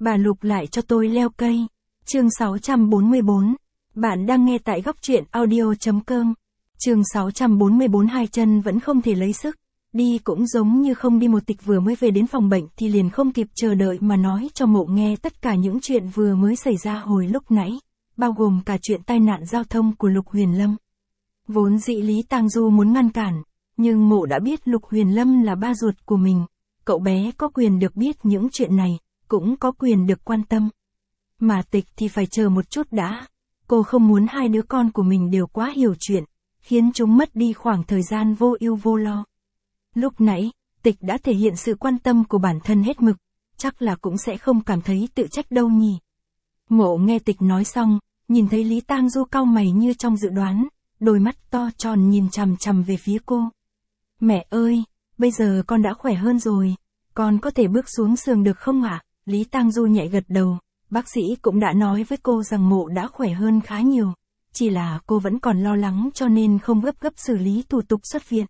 Bà Lục lại cho tôi leo cây. Chương 644. Bạn đang nghe tại góc truyện audio.com. Chương 644. Hai chân vẫn không thể lấy sức. Đi cũng giống như không đi. Một Tịch vừa mới về đến phòng bệnh thì liền không kịp chờ đợi mà nói cho Mộ nghe tất cả những chuyện vừa mới xảy ra hồi lúc nãy, bao gồm cả chuyện tai nạn giao thông của Lục Huyền Lâm. Vốn dĩ Lý Tang Du muốn ngăn cản, nhưng Mộ đã biết Lục Huyền Lâm là ba ruột của mình, cậu bé có quyền được biết những chuyện này, cũng có quyền được quan tâm. Mà Tịch thì phải chờ một chút đã. Cô không muốn hai đứa con của mình đều quá hiểu chuyện, khiến chúng mất đi khoảng thời gian vô ưu vô lo. Lúc nãy, Tịch đã thể hiện sự quan tâm của bản thân hết mực, chắc là cũng sẽ không cảm thấy tự trách đâu nhỉ. Mộ nghe Tịch nói xong, nhìn thấy Lý Tang Du cau mày như trong dự đoán, đôi mắt to tròn nhìn chằm chằm về phía cô. Mẹ ơi, bây giờ con đã khỏe hơn rồi, con có thể bước xuống giường được không ạ? Lý Tang Du nhẹ gật đầu, bác sĩ cũng đã nói với cô rằng Mộ đã khỏe hơn khá nhiều, chỉ là cô vẫn còn lo lắng cho nên không gấp xử lý thủ tục xuất viện.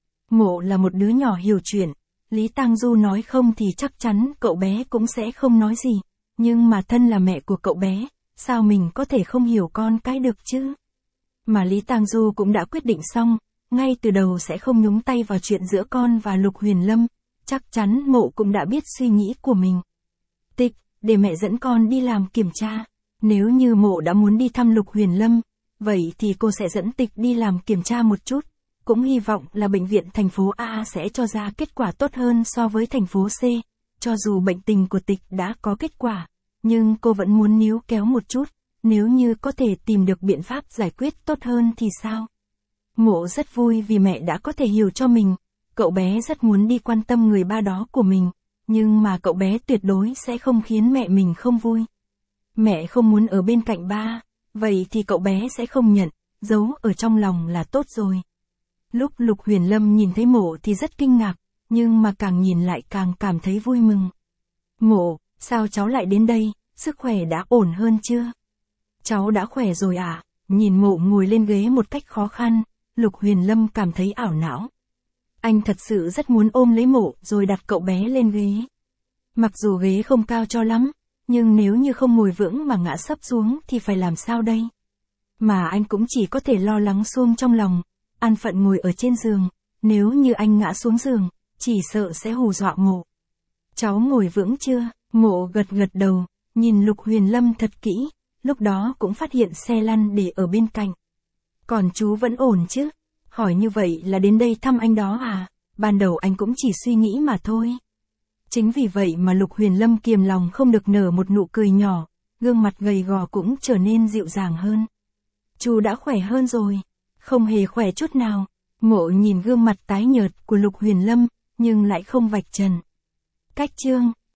Mộ là một đứa nhỏ hiểu chuyện, Lý Tang Du nói không thì chắc chắn cậu bé cũng sẽ không nói gì, nhưng mà thân là mẹ của cậu bé, sao mình có thể không hiểu con cái được chứ? Mà Lý Tang Du cũng đã quyết định xong, ngay từ đầu sẽ không nhúng tay vào chuyện giữa con và Lục Huyền Lâm, chắc chắn Mộ cũng đã biết suy nghĩ của mình. Tịch, để mẹ dẫn con đi làm kiểm tra. Nếu như Mộ đã muốn đi thăm Lục Huyền Lâm, vậy thì cô sẽ dẫn Tịch đi làm kiểm tra một chút. Cũng hy vọng là bệnh viện thành phố A sẽ cho ra kết quả tốt hơn so với thành phố C. Cho dù bệnh tình của Tịch đã có kết quả, nhưng cô vẫn muốn níu kéo một chút, nếu như có thể tìm được biện pháp giải quyết tốt hơn thì sao? Mộ rất vui vì mẹ đã có thể hiểu cho mình, cậu bé rất muốn đi quan tâm người ba đó của mình, nhưng mà cậu bé tuyệt đối sẽ không khiến mẹ mình không vui. Mẹ không muốn ở bên cạnh ba, vậy thì cậu bé sẽ không nhận, giấu ở trong lòng là tốt rồi. Lúc Lục Huyền Lâm nhìn thấy Mộ thì rất kinh ngạc, nhưng mà càng nhìn lại càng cảm thấy vui mừng. Mộ, sao cháu lại đến đây, sức khỏe đã ổn hơn chưa? Cháu đã khỏe rồi à? Nhìn Mộ ngồi lên ghế một cách khó khăn, Lục Huyền Lâm cảm thấy ảo não. Anh thật sự rất muốn ôm lấy Mộ rồi đặt cậu bé lên ghế. Mặc dù ghế không cao cho lắm, nhưng nếu như không ngồi vững mà ngã sấp xuống thì phải làm sao đây? Mà anh cũng chỉ có thể lo lắng xuông trong lòng, an phận ngồi ở trên giường, nếu như anh ngã xuống giường, chỉ sợ sẽ hù dọa Mộ. Cháu ngồi vững chưa? Mộ gật đầu, nhìn Lục Huyền Lâm thật kỹ, lúc đó cũng phát hiện xe lăn để ở bên cạnh. Còn chú vẫn ổn chứ? Hỏi như vậy là đến đây thăm anh đó à? Ban đầu anh cũng chỉ suy nghĩ mà thôi. Chính vì vậy mà Lục Huyền Lâm kiềm lòng không được nở một nụ cười nhỏ, gương mặt gầy gò cũng trở nên dịu dàng hơn. Chú đã khỏe hơn rồi. Không hề khỏe chút nào. Mộ nhìn gương mặt tái nhợt của Lục Huyền Lâm, nhưng lại không vạch trần. Cách chương